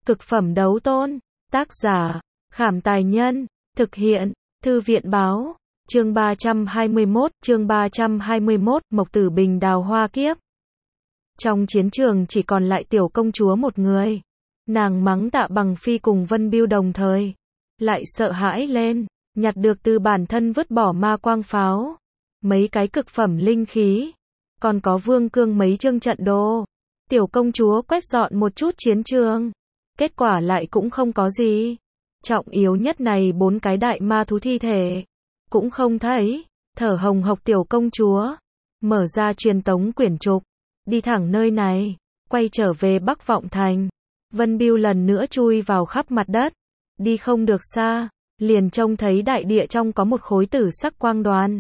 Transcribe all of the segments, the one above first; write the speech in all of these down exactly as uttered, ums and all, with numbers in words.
Cực phẩm đấu tôn. Tác giả, Khảm Tài Nhân. Thực hiện, Thư viện Báo. Chương ba trăm hai mươi mốt, chương ba trăm hai mươi mốt, Mộc Tử Bình đào hoa kiếp. Trong chiến trường chỉ còn lại tiểu công chúa một người. Nàng mắng Tạ Bằng Phi cùng Vân Bưu đồng thời. Lại sợ hãi lên, nhặt được từ bản thân vứt bỏ ma quang pháo. Mấy cái cực phẩm linh khí. Còn có vương cương mấy chương trận đồ. Tiểu công chúa quét dọn một chút chiến trường. Kết quả lại cũng không có gì. Trọng yếu nhất này bốn cái đại ma thú thi thể. Cũng không thấy. Thở hồng hộc tiểu công chúa. Mở ra truyền tống quyển trục. Đi thẳng nơi này. Quay trở về Bắc Vọng Thành. Vân Bưu lần nữa chui vào khắp mặt đất. Đi không được xa. Liền trông thấy đại địa trong có một khối tử sắc quang đoàn.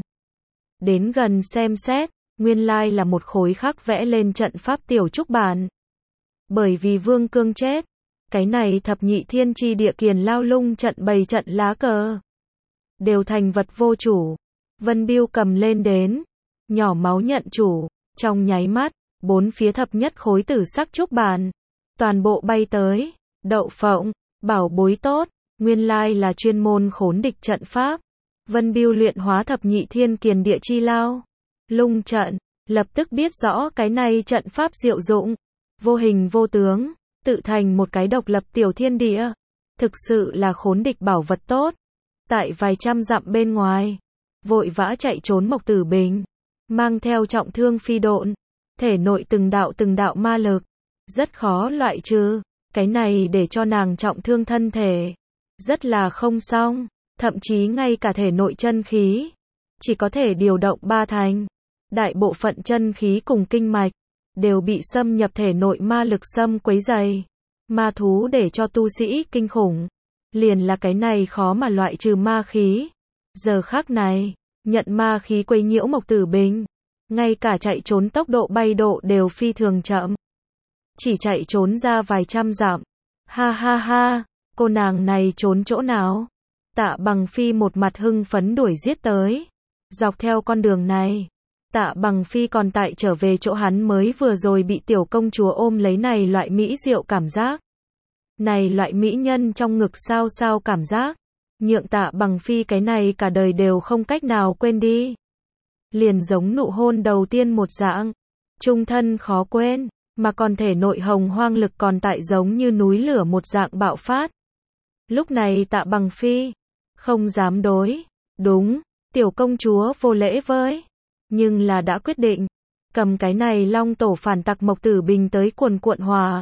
Đến gần xem xét. Nguyên lai là một khối khắc vẽ lên trận pháp tiểu trúc bản. Bởi vì vương cương chết. Cái này thập nhị thiên chi địa kiền lao lung trận bày trận lá cờ. Đều thành vật vô chủ. Vân Bưu cầm lên đến. Nhỏ máu nhận chủ. Trong nháy mắt. Bốn phía thập nhất khối tử sắc trúc bản. Toàn bộ bay tới. Đậu phộng. Bảo bối tốt. Nguyên lai là chuyên môn khốn địch trận pháp. Vân Bưu luyện hóa thập nhị thiên kiền địa chi lao. Lung trận. Lập tức biết rõ cái này trận pháp diệu dụng. Vô hình vô tướng. Tự thành một cái độc lập tiểu thiên địa. Thực sự là khốn địch bảo vật tốt. Tại vài trăm dặm bên ngoài. Vội vã chạy trốn Mộc Tử Bình. Mang theo trọng thương phi độn. Thể nội từng đạo từng đạo ma lực. Rất khó loại trừ. Cái này để cho nàng trọng thương thân thể. Rất là không xong. Thậm chí ngay cả thể nội chân khí. Chỉ có thể điều động ba thành. Đại bộ phận chân khí cùng kinh mạch. Đều bị xâm nhập thể nội ma lực xâm quấy dày. Ma thú để cho tu sĩ kinh khủng. Liền là cái này khó mà loại trừ ma khí. Giờ khắc này. Nhận ma khí quấy nhiễu Mộc Tử Bình. Ngay cả chạy trốn tốc độ bay độ đều phi thường chậm. Chỉ chạy trốn ra vài trăm dặm. Ha ha ha. Cô nàng này trốn chỗ nào? Tạ Bằng Phi một mặt hưng phấn đuổi giết tới. Dọc theo con đường này. Tạ Bằng Phi còn tại trở về chỗ hắn mới vừa rồi bị tiểu công chúa ôm lấy này loại mỹ diệu cảm giác. Này loại mỹ nhân trong ngực sao sao cảm giác. Nhượng Tạ Bằng Phi cái này cả đời đều không cách nào quên đi. Liền giống nụ hôn đầu tiên một dạng. Trung thân khó quên. Mà còn thể nội hồng hoang lực còn tại giống như núi lửa một dạng bạo phát. Lúc này Tạ Bằng Phi. Không dám đối. Đúng. Tiểu công chúa vô lễ với. Nhưng là đã quyết định. Cầm cái này long tổ phản tặc Mộc Tử Bình tới cuồn cuộn hòa.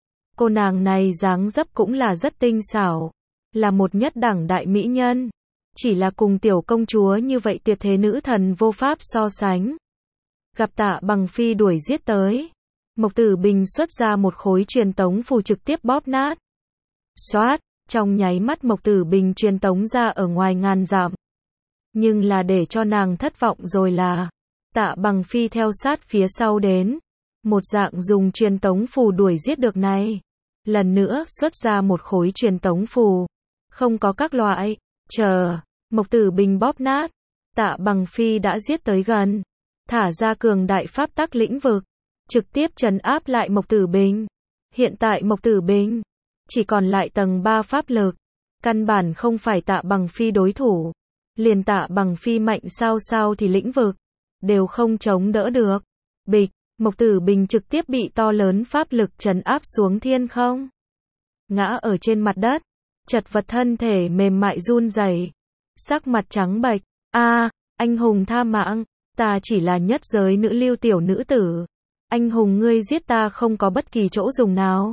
Cô nàng này dáng dấp cũng là rất tinh xảo. Là một nhất đẳng đại mỹ nhân. Chỉ là cùng tiểu công chúa như vậy tuyệt thế nữ thần vô pháp so sánh. Gặp Tạ Bằng Phi đuổi giết tới. Mộc Tử Bình xuất ra một khối truyền tống phù trực tiếp bóp nát. Xoát, trong nháy mắt Mộc Tử Bình truyền tống ra ở ngoài ngàn dặm. Nhưng là để cho nàng thất vọng rồi là. Tạ Bằng Phi theo sát phía sau đến. Một dạng dùng truyền tống phù đuổi giết được này. Lần nữa xuất ra một khối truyền tống phù. Không có các loại. Chờ. Mộc Tử Bình bóp nát. Tạ Bằng Phi đã giết tới gần. Thả ra cường đại pháp tắc lĩnh vực. Trực tiếp trấn áp lại Mộc Tử Bình. Hiện tại Mộc Tử Bình. Chỉ còn lại tầng ba pháp lực. Căn bản không phải Tạ Bằng Phi đối thủ. Liền Tạ Bằng Phi mạnh sao sao thì lĩnh vực. Đều không chống đỡ được. Bịch. Mộc Tử Bình trực tiếp bị to lớn pháp lực trấn áp xuống thiên không. Ngã ở trên mặt đất. Chật vật thân thể mềm mại run rẩy. Sắc mặt trắng bệch. A, anh hùng tha mạng. Ta chỉ là nhất giới nữ lưu tiểu nữ tử. Anh hùng ngươi giết ta không có bất kỳ chỗ dùng nào.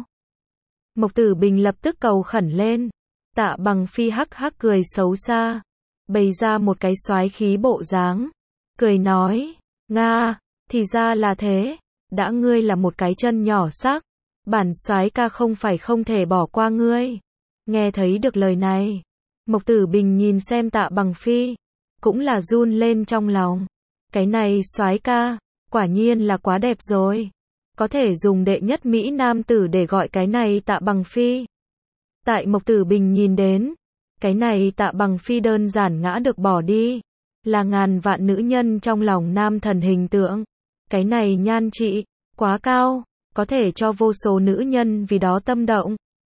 Mộc Tử Bình lập tức cầu khẩn lên. Tạ Bằng Phi hắc hắc cười xấu xa. Bày ra một cái soái khí bộ dáng. Cười nói. Nga, thì ra là thế. Đã ngươi là một cái chân nhỏ sắc. Bản soái ca không phải không thể bỏ qua ngươi. Nghe thấy được lời này. Mộc Tử Bình nhìn xem Tạ Bằng Phi. Cũng là run lên trong lòng. Cái này soái ca. Quả nhiên là quá đẹp rồi. Có thể dùng đệ nhất Mỹ Nam tử để gọi cái này Tạ Bằng Phi. Tại Mộc Tử Bình nhìn đến. Cái này Tạ Bằng Phi đơn giản ngã được bỏ đi. Là ngàn vạn nữ nhân trong lòng nam thần hình tượng. Cái này nhan trị. Quá cao. Có thể cho vô số nữ nhân vì đó tâm động.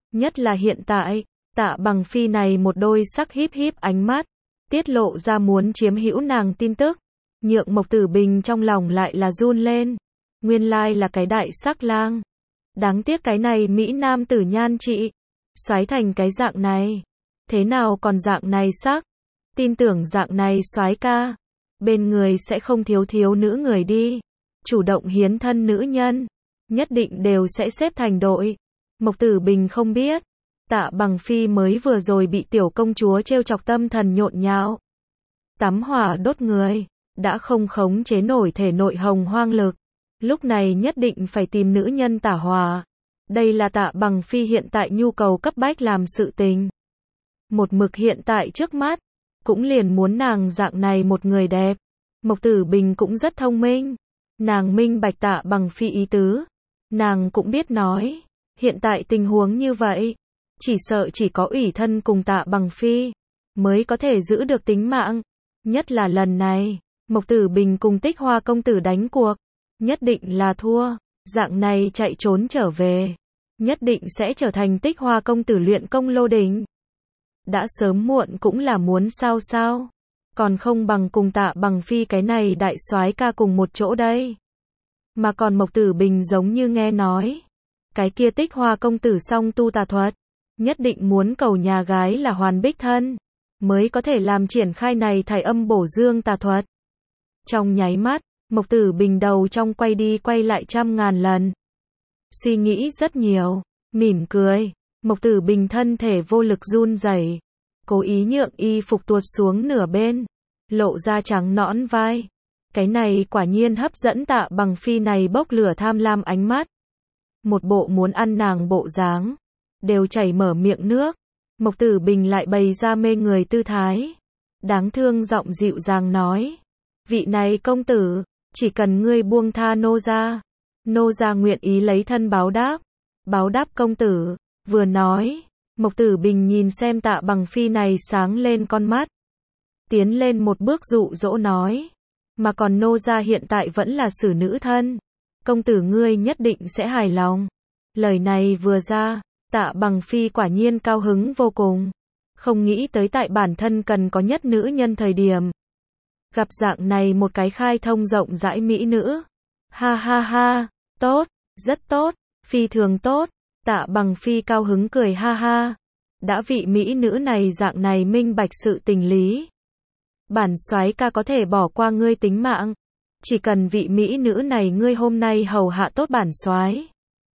Nhất là hiện tại, Tạ Bằng Phi này một đôi sắc híp híp ánh mắt, tiết lộ ra muốn chiếm hữu nàng tin tức, nhượng Mộc Tử Bình trong lòng lại là run lên. Nguyên lai là cái đại sắc lang. Đáng tiếc cái này Mỹ Nam tử nhan trị, xoáy thành cái dạng này. Thế nào còn dạng này sắc? Tin tưởng dạng này soái ca, bên người sẽ không thiếu thiếu nữ người đi. Chủ động hiến thân nữ nhân, nhất định đều sẽ xếp thành đội. Mộc Tử Bình không biết, Tạ Bằng Phi mới vừa rồi bị tiểu công chúa trêu chọc tâm thần nhộn nhạo. Tắm hỏa đốt người, đã không khống chế nổi thể nội hồng hoang lực. Lúc này nhất định phải tìm nữ nhân tả hòa. Đây là Tạ Bằng Phi hiện tại nhu cầu cấp bách làm sự tình. Một mực hiện tại trước mắt, cũng liền muốn nàng dạng này một người đẹp. Mộc Tử Bình cũng rất thông minh. Nàng minh bạch Tạ Bằng Phi ý tứ. Nàng cũng biết nói, hiện tại tình huống như vậy, chỉ sợ chỉ có ủy thân cùng Tạ Bằng Phi mới có thể giữ được tính mạng. Nhất là lần này, Mộc Tử Bình cùng Tích Hoa công tử đánh cuộc, nhất định là thua. Dạng này chạy trốn trở về, nhất định sẽ trở thành Tích Hoa công tử luyện công lô đỉnh. Đã sớm muộn cũng là muốn sao sao, còn không bằng cùng Tạ Bằng Phi cái này đại soái ca cùng một chỗ đây. Mà còn Mộc Tử Bình giống như nghe nói, cái kia Tích Hoa công tử song tu tà thuật, nhất định muốn cầu nhà gái là Hoàn Bích thân, mới có thể làm triển khai này thải âm bổ dương tà thuật. Trong nháy mắt, Mộc Tử Bình đầu trong quay đi quay lại trăm ngàn lần. Suy nghĩ rất nhiều, mỉm cười, Mộc Tử Bình thân thể vô lực run rẩy, cố ý nhượng y phục tuột xuống nửa bên, lộ ra trắng nõn vai. Cái này quả nhiên hấp dẫn Tạ Bằng Phi này bốc lửa tham lam ánh mắt. Một bộ muốn ăn nàng bộ dáng, đều chảy mở miệng nước. Mộc Tử Bình lại bày ra mê người tư thái, đáng thương giọng dịu dàng nói: "Vị này công tử, chỉ cần ngươi buông tha nô gia, nô gia nguyện ý lấy thân báo đáp." "Báo đáp công tử?" Vừa nói, Mộc Tử Bình nhìn xem Tạ Bằng Phi này sáng lên con mắt, tiến lên một bước dụ dỗ nói: "Mà còn nô gia hiện tại vẫn là xử nữ thân, công tử ngươi nhất định sẽ hài lòng." Lời này vừa ra, Tạ Bằng Phi quả nhiên cao hứng vô cùng, không nghĩ tới tại bản thân cần có nhất nữ nhân thời điểm, gặp dạng này một cái khai thông rộng rãi mỹ nữ. Ha ha ha, tốt, rất tốt, phi thường tốt. Tạ Bằng Phi cao hứng cười ha ha. Đã vị mỹ nữ này dạng này minh bạch sự tình lý, bản soái ca có thể bỏ qua ngươi tính mạng, chỉ cần vị mỹ nữ này ngươi hôm nay hầu hạ tốt bản soái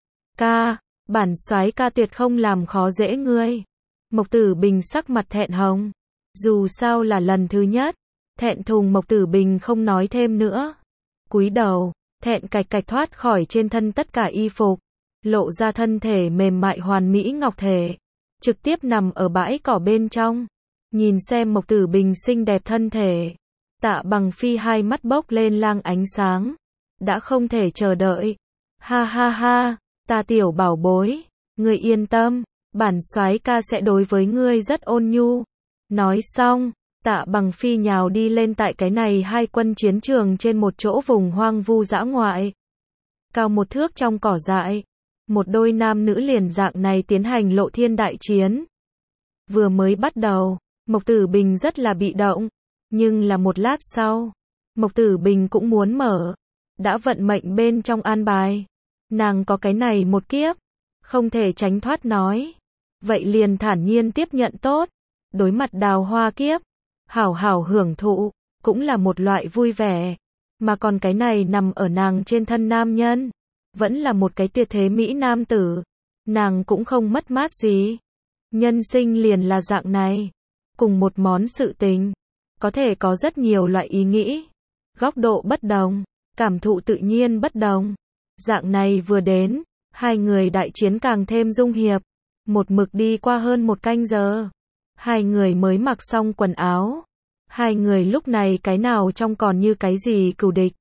ca, bản soái ca tuyệt không làm khó dễ ngươi. Mộc Tử Bình sắc mặt thẹn hồng, dù sao là lần thứ nhất, thẹn thùng Mộc Tử Bình không nói thêm nữa, cúi đầu, thẹn cạch cạch thoát khỏi trên thân tất cả y phục, lộ ra thân thể mềm mại hoàn mỹ ngọc thể, trực tiếp nằm ở bãi cỏ bên trong, nhìn xem Mộc Tử Bình xinh đẹp thân thể. Tạ Bằng Phi hai mắt bốc lên lang ánh sáng, đã không thể chờ đợi. Ha ha ha, ta tiểu bảo bối, ngươi yên tâm, bản soái ca sẽ đối với ngươi rất ôn nhu. Nói xong, Tạ Bằng Phi nhào đi lên tại cái này hai quân chiến trường trên một chỗ vùng hoang vu dã ngoại, cao một thước trong cỏ dại, một đôi nam nữ liền dạng này tiến hành lộ thiên đại chiến. Vừa mới bắt đầu, Mộc Tử Bình rất là bị động, nhưng là một lát sau, Mộc Tử Bình cũng muốn mở, đã vận mệnh bên trong an bài, nàng có cái này một kiếp, không thể tránh thoát nói, vậy liền thản nhiên tiếp nhận tốt, đối mặt đào hoa kiếp, hảo hảo hưởng thụ, cũng là một loại vui vẻ, mà còn cái này nằm ở nàng trên thân nam nhân, vẫn là một cái tuyệt thế mỹ nam tử, nàng cũng không mất mát gì. Nhân sinh liền là dạng này, cùng một món sự tình, có thể có rất nhiều loại ý nghĩ, góc độ bất đồng, cảm thụ tự nhiên bất đồng. Dạng này vừa đến, hai người đại chiến càng thêm dung hiệp, một mực đi qua hơn một canh giờ, hai người mới mặc xong quần áo, hai người lúc này cái nào trong còn như cái gì cừu địch.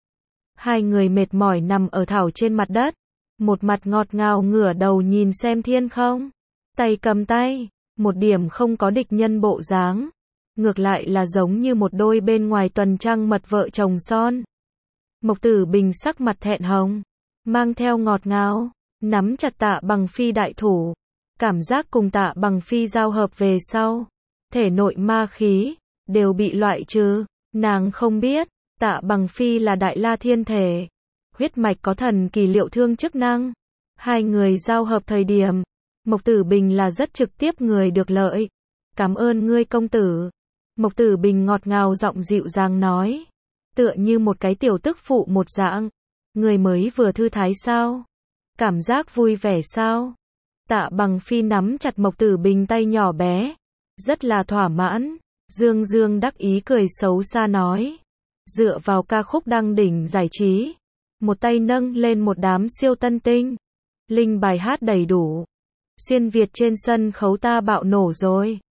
Hai người mệt mỏi nằm ở thảo trên mặt đất, một mặt ngọt ngào ngửa đầu nhìn xem thiên không, tay cầm tay, một điểm không có địch nhân bộ dáng, ngược lại là giống như một đôi bên ngoài tuần trăng mật vợ chồng son. Mộc Tử Bình sắc mặt thẹn hồng, mang theo ngọt ngào, nắm chặt Tạ Bằng Phi đại thủ, Cảm giác cùng Tạ Bằng Phi giao hợp về sau, thể nội ma khí đều bị loại trừ. Nàng không biết, Tạ Bằng Phi là Đại La Thiên thể, huyết mạch có thần kỳ liệu thương chức năng. Hai người giao hợp thời điểm, Mộc Tử Bình là rất trực tiếp người được lợi. Cảm ơn ngươi công tử. Mộc Tử Bình ngọt ngào giọng dịu dàng nói, tựa như một cái tiểu tức phụ một dạng. Người mới vừa thư thái sao? Cảm giác vui vẻ sao? Tạ Bằng Phi nắm chặt Mộc Tử Bình tay nhỏ bé, rất là thỏa mãn. Dương Dương đắc ý cười xấu xa nói, dựa vào ca khúc đăng đỉnh giải trí, một tay nâng lên một đám siêu tân tinh, linh bài hát đầy đủ. Xuyên Việt trên sân khấu ta bạo nổ rồi.